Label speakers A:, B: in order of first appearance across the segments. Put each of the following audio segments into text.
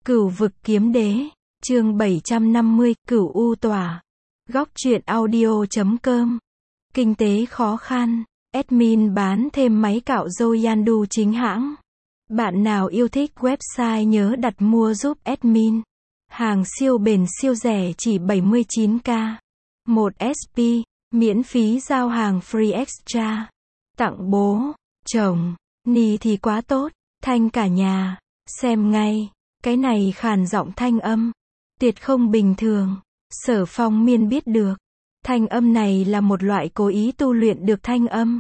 A: Cửu vực kiếm đế, chương 750, Cửu U tỏa. Góc truyện audio.com. Kinh tế khó khăn, admin bán thêm máy cạo râu Yandu chính hãng. Bạn nào yêu thích website nhớ đặt mua giúp admin. Hàng siêu bền siêu rẻ chỉ 79k. 1 SP, miễn phí giao hàng free extra. Tặng bố, chồng, ni thì quá tốt, thanh cả nhà, xem ngay. Cái này khàn giọng thanh âm, tuyệt không bình thường. Sở Phong Miên biết được, thanh âm này là một loại cố ý tu luyện được thanh âm.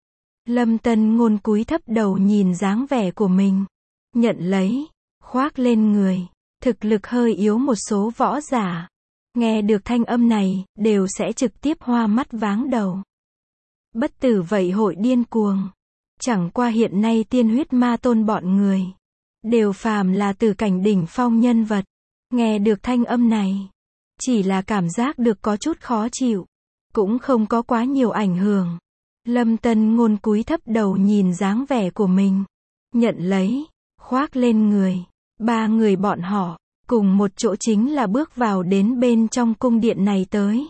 A: Lâm Tân Ngôn cúi thấp đầu nhìn dáng vẻ của mình, nhận lấy, khoác lên người. Thực lực hơi yếu một số võ giả, nghe được thanh âm này, đều sẽ trực tiếp hoa mắt váng đầu. Bất tử vậy hội điên cuồng. Chẳng qua hiện nay tiên huyết ma tôn bọn người đều phàm là từ cảnh đỉnh phong nhân vật. Nghe được thanh âm này, chỉ là cảm giác được có chút khó chịu, cũng không có quá nhiều ảnh hưởng. Lâm Tân Ngôn cúi thấp đầu nhìn dáng vẻ của mình, nhận lấy, khoác lên người. Ba người bọn họ, cùng một chỗ chính là bước vào đến bên trong cung điện này tới.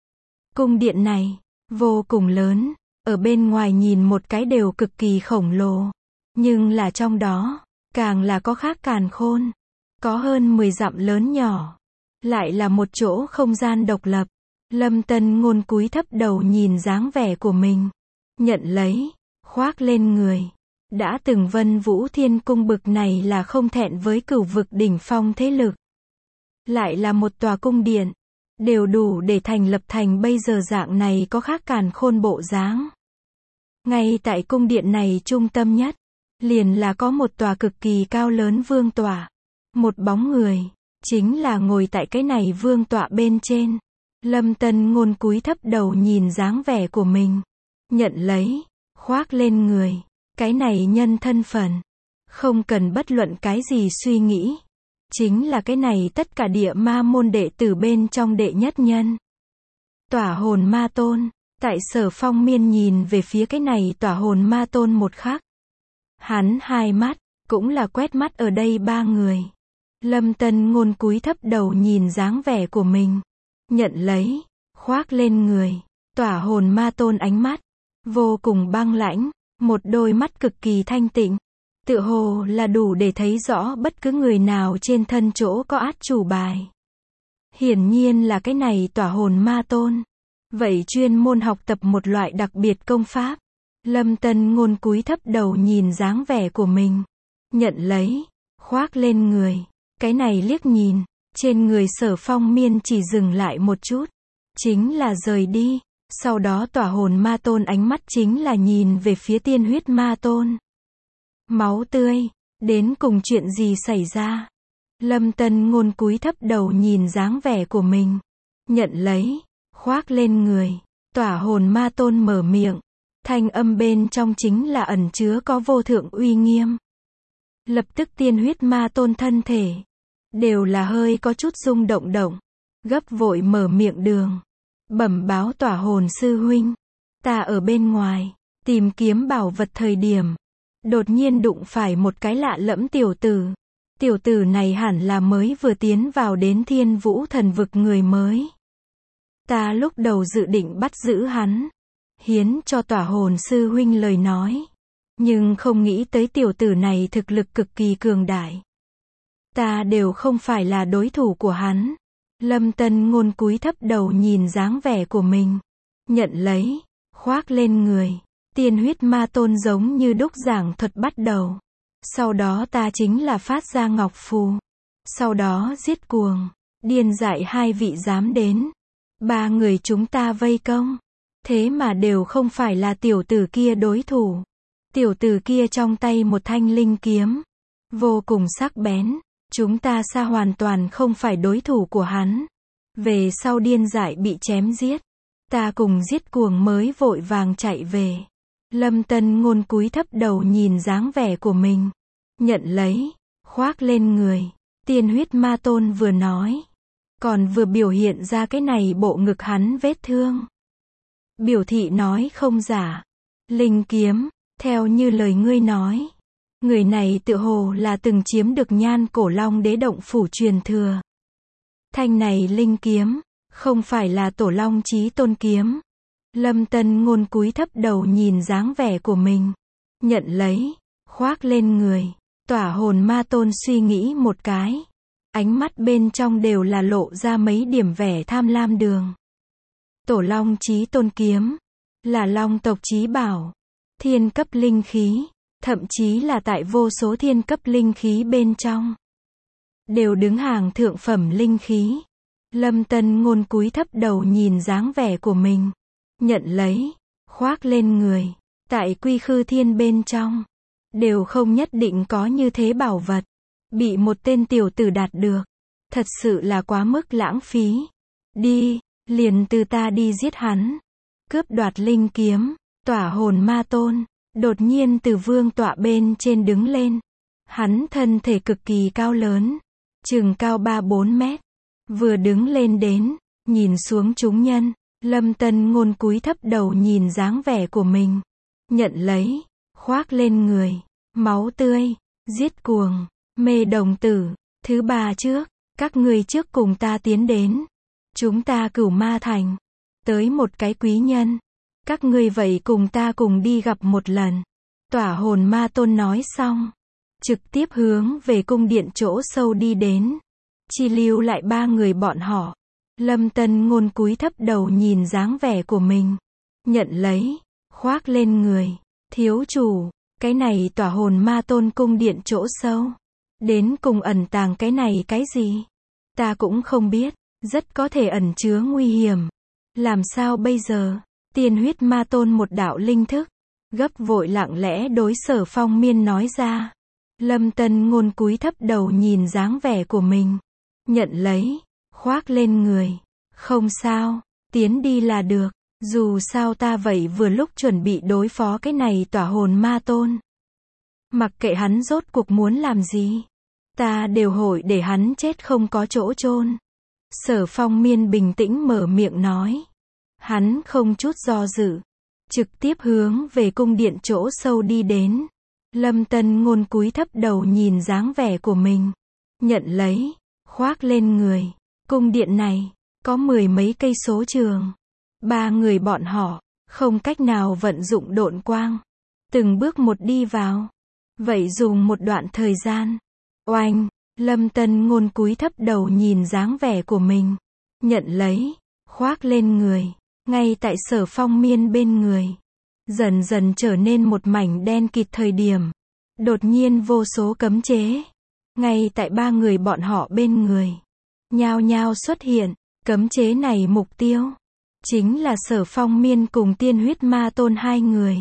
A: Cung điện này, vô cùng lớn, ở bên ngoài nhìn một cái đều cực kỳ khổng lồ. Nhưng là trong đó, càng là có khác càn khôn. Có hơn 10 dặm lớn nhỏ. Lại là một chỗ không gian độc lập. Lâm Tân Ngôn cúi thấp đầu nhìn dáng vẻ của mình. Nhận lấy, khoác lên người. Đã từng Vân Vũ Thiên Cung bực này là không thẹn với cửu vực đỉnh phong thế lực. Lại là một tòa cung điện. Đều đủ để thành lập thành bây giờ dạng này có khác càn khôn bộ dáng. Ngay tại cung điện này trung tâm nhất, liền là có một tòa cực kỳ cao lớn vương tọa. Một bóng người, chính là ngồi tại cái này vương tọa bên trên. Lâm Tân Ngôn cúi thấp đầu nhìn dáng vẻ của mình. Nhận lấy, khoác lên người. Cái này nhân thân phận, không cần bất luận cái gì suy nghĩ. Chính là cái này tất cả địa ma môn đệ tử bên trong đệ nhất nhân. Tỏa hồn ma tôn. Tại Sở Phong Miên nhìn về phía cái này tỏa hồn ma tôn một khắc. Hắn hai mắt, cũng là quét mắt ở đây ba người. Lâm Tân Ngôn cúi thấp đầu nhìn dáng vẻ của mình. Nhận lấy, khoác lên người. Tỏa hồn ma tôn ánh mắt, vô cùng băng lãnh. Một đôi mắt cực kỳ thanh tịnh. Tựa hồ là đủ để thấy rõ bất cứ người nào trên thân chỗ có át chủ bài. Hiển nhiên là cái này tỏa hồn ma tôn. Vậy chuyên môn học tập một loại đặc biệt công pháp. Lâm Tân Ngôn cúi thấp đầu nhìn dáng vẻ của mình. Nhận lấy, khoác lên người. Cái này liếc nhìn, trên người Sở Phong Miên chỉ dừng lại một chút. Chính là rời đi. Sau đó tỏa hồn ma tôn ánh mắt chính là nhìn về phía tiên huyết ma tôn. Máu tươi, đến cùng chuyện gì xảy ra? Lâm Tân Ngôn cúi thấp đầu nhìn dáng vẻ của mình. Nhận lấy, khoác lên người. Tỏa hồn ma tôn mở miệng. Thanh âm bên trong chính là ẩn chứa có vô thượng uy nghiêm. Lập tức tiên huyết ma tôn thân thể đều là hơi có chút rung động. Gấp vội mở miệng đường. Bẩm báo tỏa hồn sư huynh. Ta ở bên ngoài, tìm kiếm bảo vật thời điểm. Đột nhiên đụng phải một cái lạ lẫm tiểu tử. Tiểu tử này hẳn là mới vừa tiến vào đến Thiên Vũ thần vực người mới. Ta lúc đầu dự định bắt giữ hắn. Hiến cho tỏa hồn sư huynh lời nói. Nhưng không nghĩ tới tiểu tử này thực lực cực kỳ cường đại. Ta đều không phải là đối thủ của hắn. Lâm Tân Ngôn cúi thấp đầu nhìn dáng vẻ của mình. Nhận lấy, khoác lên người. Tiên huyết ma tôn giống như đúc giảng thuật bắt đầu. Sau đó ta chính là phát ra ngọc phù. Sau đó giết cuồng, điên dại hai vị dám đến. Ba người chúng ta vây công. Thế mà đều không phải là tiểu tử kia đối thủ. Tiểu tử kia trong tay một thanh linh kiếm. Vô cùng sắc bén. Chúng ta xa hoàn toàn không phải đối thủ của hắn. Về sau điên dại bị chém giết. Ta cùng giết cuồng mới vội vàng chạy về. Lâm Tân Ngôn cúi thấp đầu nhìn dáng vẻ của mình. Nhận lấy, khoác lên người. Tiên huyết ma tôn vừa nói. Còn vừa biểu hiện ra cái này bộ ngực hắn vết thương. Biểu thị nói không giả. Linh kiếm, theo như lời ngươi nói. Người này tựa hồ là từng chiếm được Nhan Cổ Long Đế động phủ truyền thừa. Thanh này linh kiếm, không phải là Tổ Long Chí Tôn kiếm. Lâm Tân Ngôn cúi thấp đầu nhìn dáng vẻ của mình. Nhận lấy, khoác lên người. Tỏa Hồn Ma Tôn suy nghĩ một cái. Ánh mắt bên trong đều là lộ ra mấy điểm vẻ tham lam đường. Tổ Long Chí Tôn kiếm, là Long tộc chí bảo. Thiên cấp linh khí, thậm chí là tại vô số thiên cấp linh khí bên trong. Đều đứng hàng thượng phẩm linh khí. Lâm Tân Ngôn cúi thấp đầu nhìn dáng vẻ của mình. Nhận lấy, khoác lên người. Tại Quy Khư Thiên bên trong, đều không nhất định có như thế bảo vật. Bị một tên tiểu tử đạt được, thật sự là quá mức lãng phí. Đi, liền từ ta đi giết hắn. Cướp đoạt linh kiếm, Tỏa Hồn Ma Tôn, đột nhiên từ vương tọa bên trên đứng lên. Hắn thân thể cực kỳ cao lớn, chừng cao 3-4 mét. Vừa đứng lên đến, nhìn xuống chúng nhân, Lâm Tân Ngôn cúi thấp đầu nhìn dáng vẻ của mình. Nhận lấy, khoác lên người. Máu tươi, giết cuồng, mê đồng tử. Thứ ba trước, các ngươi trước cùng ta tiến đến. Chúng ta Cửu Ma Thành. Tới một cái quý nhân. Các ngươi vậy cùng ta cùng đi gặp một lần. Tỏa Hồn Ma Tôn nói xong, trực tiếp hướng về cung điện chỗ sâu đi đến. Chỉ lưu lại ba người bọn họ. Lâm Tân Ngôn cúi thấp đầu nhìn dáng vẻ của mình. Nhận lấy, khoác lên người. Thiếu chủ, cái này Tỏa Hồn Ma Tôn cung điện chỗ sâu. Đến cùng ẩn tàng cái này cái gì? Ta cũng không biết, rất có thể ẩn chứa nguy hiểm. Làm sao bây giờ? Tiên Huyết Ma Tôn một đạo linh thức, gấp vội lặng lẽ đối Sở Phong Miên nói ra. Lâm Tân Ngôn cúi thấp đầu nhìn dáng vẻ của mình. Nhận lấy, khoác lên người. Không sao, tiến đi là được. Dù sao ta vậy vừa lúc chuẩn bị đối phó cái này Tỏa Hồn Ma Tôn. Mặc kệ hắn rốt cuộc muốn làm gì, ta đều hội để hắn chết không có chỗ chôn. Sở Phong Miên bình tĩnh mở miệng nói. Hắn không chút do dự, trực tiếp hướng về cung điện chỗ sâu đi đến. Lâm Tân Ngôn cúi thấp đầu nhìn dáng vẻ của mình. Nhận lấy, khoác lên người. Cung điện này, có 10 mấy cây số trường. Ba người bọn họ, không cách nào vận dụng độn quang. Từng bước một đi vào. Vậy dùng một đoạn thời gian. Oanh, Lâm Tân Ngôn cúi thấp đầu nhìn dáng vẻ của mình. Nhận lấy, khoác lên người. Ngay tại Sở Phong Miên bên người. Dần dần trở nên một mảnh đen kịt thời điểm. Đột nhiên vô số cấm chế. Ngay tại ba người bọn họ bên người. Nhao nhao xuất hiện. Cấm chế này mục tiêu chính là Sở Phong Miên cùng Tiên Huyết Ma Tôn hai người.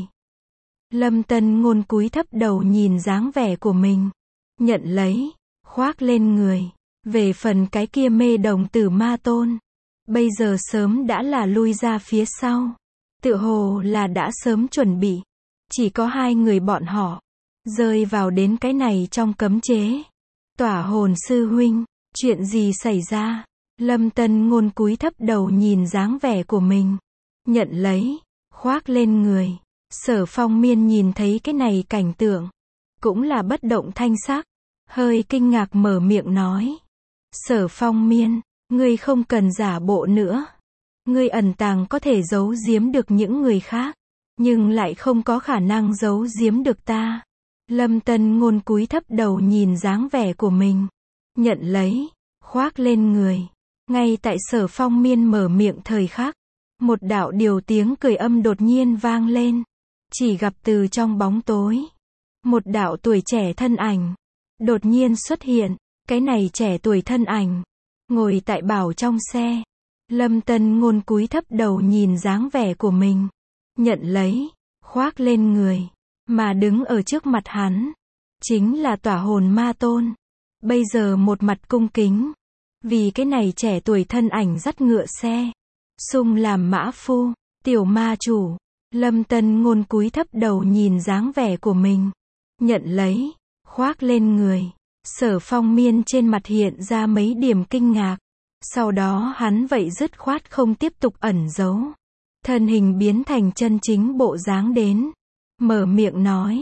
A: Lâm Tân Ngôn cúi thấp đầu nhìn dáng vẻ của mình. Nhận lấy, khoác lên người. Về phần cái kia Mê Đồng Tử Ma Tôn, bây giờ sớm đã là lui ra phía sau. Tựa hồ là đã sớm chuẩn bị. Chỉ có hai người bọn họ rơi vào đến cái này trong cấm chế. Tỏa Hồn sư huynh, chuyện gì xảy ra? Lâm Tân Ngôn cúi thấp đầu nhìn dáng vẻ của mình. Nhận lấy, khoác lên người. Sở Phong Miên nhìn thấy cái này cảnh tượng, cũng là bất động thanh sắc, hơi kinh ngạc mở miệng nói. Sở Phong Miên, ngươi không cần giả bộ nữa. Ngươi ẩn tàng có thể giấu giếm được những người khác, nhưng lại không có khả năng giấu giếm được ta. Lâm Tân Ngôn cúi thấp đầu nhìn dáng vẻ của mình. Nhận lấy, khoác lên người. Ngay tại Sở Phong Miên mở miệng thời khắc, một đạo điều tiếng cười âm đột nhiên vang lên. Chỉ gặp từ trong bóng tối, một đạo tuổi trẻ thân ảnh đột nhiên xuất hiện. Cái này trẻ tuổi thân ảnh ngồi tại bảo trong xe. Lâm Tân Ngôn cúi thấp đầu nhìn dáng vẻ của mình. Nhận lấy, khoác lên người. Mà đứng ở trước mặt hắn chính là Tỏa Hồn Ma Tôn. Bây giờ một mặt cung kính, vì cái này trẻ tuổi thân ảnh dắt ngựa xe, xung làm mã phu. Tiểu ma chủ. Lâm Tân Ngôn cúi thấp đầu nhìn dáng vẻ của mình. Nhận lấy, khoác lên người. Sở Phong Miên trên mặt hiện ra mấy điểm kinh ngạc. Sau đó hắn vậy dứt khoát không tiếp tục ẩn giấu. Thân hình biến thành chân chính bộ dáng đến. Mở miệng nói.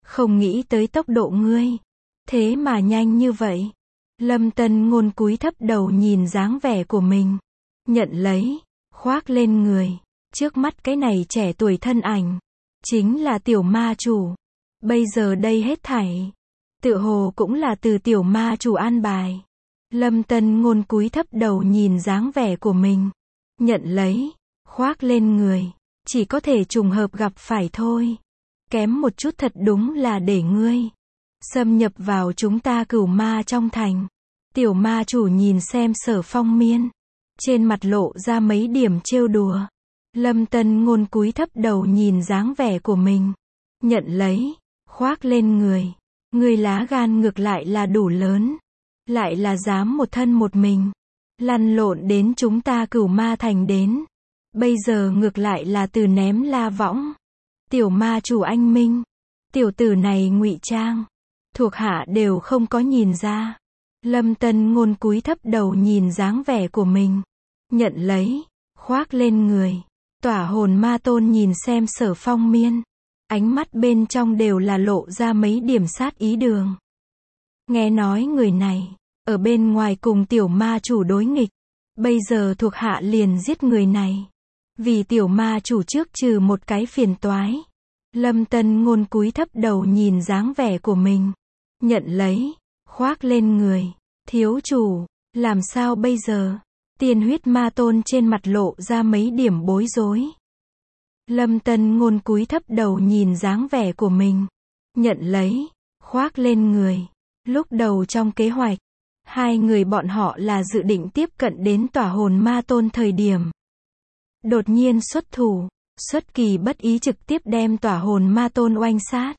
A: Không nghĩ tới tốc độ ngươi. Thế mà nhanh như vậy. Lâm Tân Ngôn cúi thấp đầu nhìn dáng vẻ của mình. Nhận lấy, khoác lên người. Trước mắt cái này trẻ tuổi thân ảnh. Chính là tiểu ma chủ. Bây giờ đây hết thảy. Tựa hồ cũng là từ tiểu ma chủ an bài. Lâm Tân Ngôn cúi thấp đầu nhìn dáng vẻ của mình. Nhận lấy, khoác lên người. Chỉ có thể trùng hợp gặp phải thôi. Kém một chút thật đúng là để ngươi xâm nhập vào chúng ta Cửu Ma trong thành. Tiểu ma chủ nhìn xem Sở Phong Miên. Trên mặt lộ ra mấy điểm trêu đùa. Lâm Tân Ngôn cúi thấp đầu nhìn dáng vẻ của mình. Nhận lấy, khoác lên người. Ngươi lá gan ngược lại là đủ lớn. Lại là dám một thân một mình. Lăn lộn đến chúng ta Cửu Ma thành đến. Bây giờ ngược lại là từ ném la võng. Tiểu ma chủ anh minh. Tiểu tử này ngụy trang. Thuộc hạ đều không có nhìn ra. Lâm Tân Ngôn cúi thấp đầu nhìn dáng vẻ của mình. Nhận lấy, khoác lên người. Tỏa hồn ma tôn nhìn xem Sở Phong Miên. Ánh mắt bên trong đều là lộ ra mấy điểm sát ý đường. Nghe nói người này, ở bên ngoài cùng tiểu ma chủ đối nghịch. Bây giờ thuộc hạ liền giết người này. Vì tiểu ma chủ trước trừ một cái phiền toái. Lâm Tân Ngôn cúi thấp đầu nhìn dáng vẻ của mình. Nhận lấy, khoác lên người. Thiếu chủ, làm sao bây giờ? Tiên huyết ma tôn trên mặt lộ ra mấy điểm bối rối. Lâm Tân Ngôn cúi thấp đầu nhìn dáng vẻ của mình. Nhận lấy, khoác lên người. Lúc đầu trong kế hoạch, hai người bọn họ là dự định tiếp cận đến tỏa hồn ma tôn thời điểm. Đột nhiên xuất thủ, xuất kỳ bất ý trực tiếp đem tỏa hồn ma tôn oanh sát.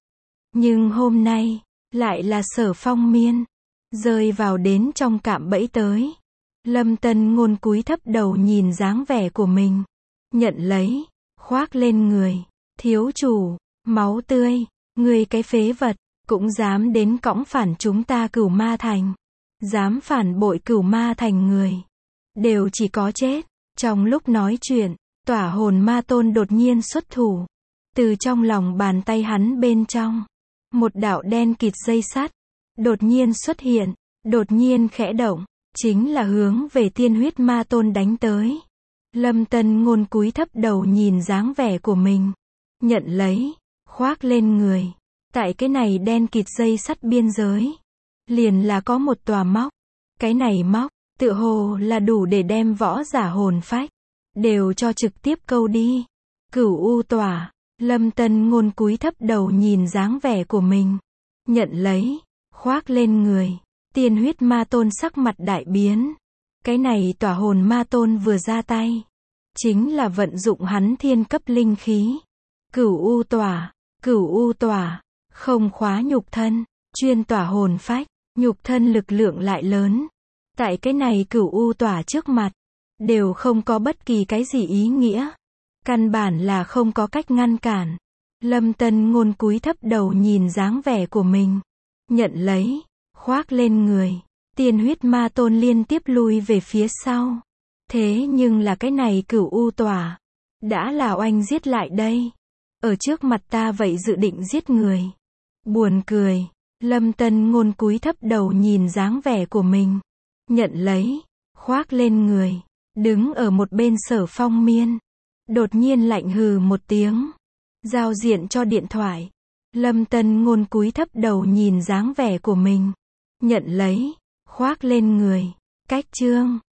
A: Nhưng hôm nay, lại là Sở Phong Miên, rơi vào đến trong cạm bẫy tới. Lâm Tân Ngôn cúi thấp đầu nhìn dáng vẻ của mình. Nhận lấy, khoác lên người. Thiếu chủ, máu tươi, ngươi cái phế vật, cũng dám đến cõng phản chúng ta Cửu Ma thành. Dám phản bội Cửu Ma thành người. Đều chỉ có chết. Trong lúc nói chuyện, tỏa hồn ma tôn đột nhiên xuất thủ. Từ trong lòng bàn tay hắn bên trong, một đạo đen kịt dây sắt đột nhiên xuất hiện, đột nhiên khẽ động, chính là hướng về tiên huyết ma tôn đánh tới. Lâm Tân Ngôn cúi thấp đầu nhìn dáng vẻ của mình. Nhận lấy, khoác lên người. Tại cái này đen kịt dây sắt biên giới, liền là có một tòa móc. Cái này móc, tựa hồ là đủ để đem võ giả hồn phách đều cho trực tiếp câu đi. Cửu U tỏa. Lâm Tân Ngôn cúi thấp đầu nhìn dáng vẻ của mình. Nhận lấy, khoác lên người. Tiên huyết ma tôn sắc mặt đại biến. Cái này tỏa hồn ma tôn vừa ra tay, chính là vận dụng hắn thiên cấp linh khí. Cửu U tỏa. Cửu U tỏa, không khóa nhục thân, chuyên tỏa hồn phách, nhục thân lực lượng lại lớn. Tại cái này Cửu U tỏa trước mặt, đều không có bất kỳ cái gì ý nghĩa. Căn bản là không có cách ngăn cản. Lâm Tân Ngôn cúi thấp đầu nhìn dáng vẻ của mình. Nhận lấy, khoác lên người. Tiên huyết ma tôn liên tiếp lui về phía sau. Thế nhưng là cái này Cửu U tỏa, đã là oanh giết lại đây. Ở trước mặt ta vậy dự định giết người. Buồn cười. Lâm Tân Ngôn cúi thấp đầu nhìn dáng vẻ của mình. Nhận lấy, khoác lên người. Đứng ở một bên Sở Phong Miên, đột nhiên lạnh hừ một tiếng. Giao diện cho điện thoại. Lâm Tân Ngôn cúi thấp đầu nhìn dáng vẻ của mình. Nhận lấy, khoác lên người. Cách chương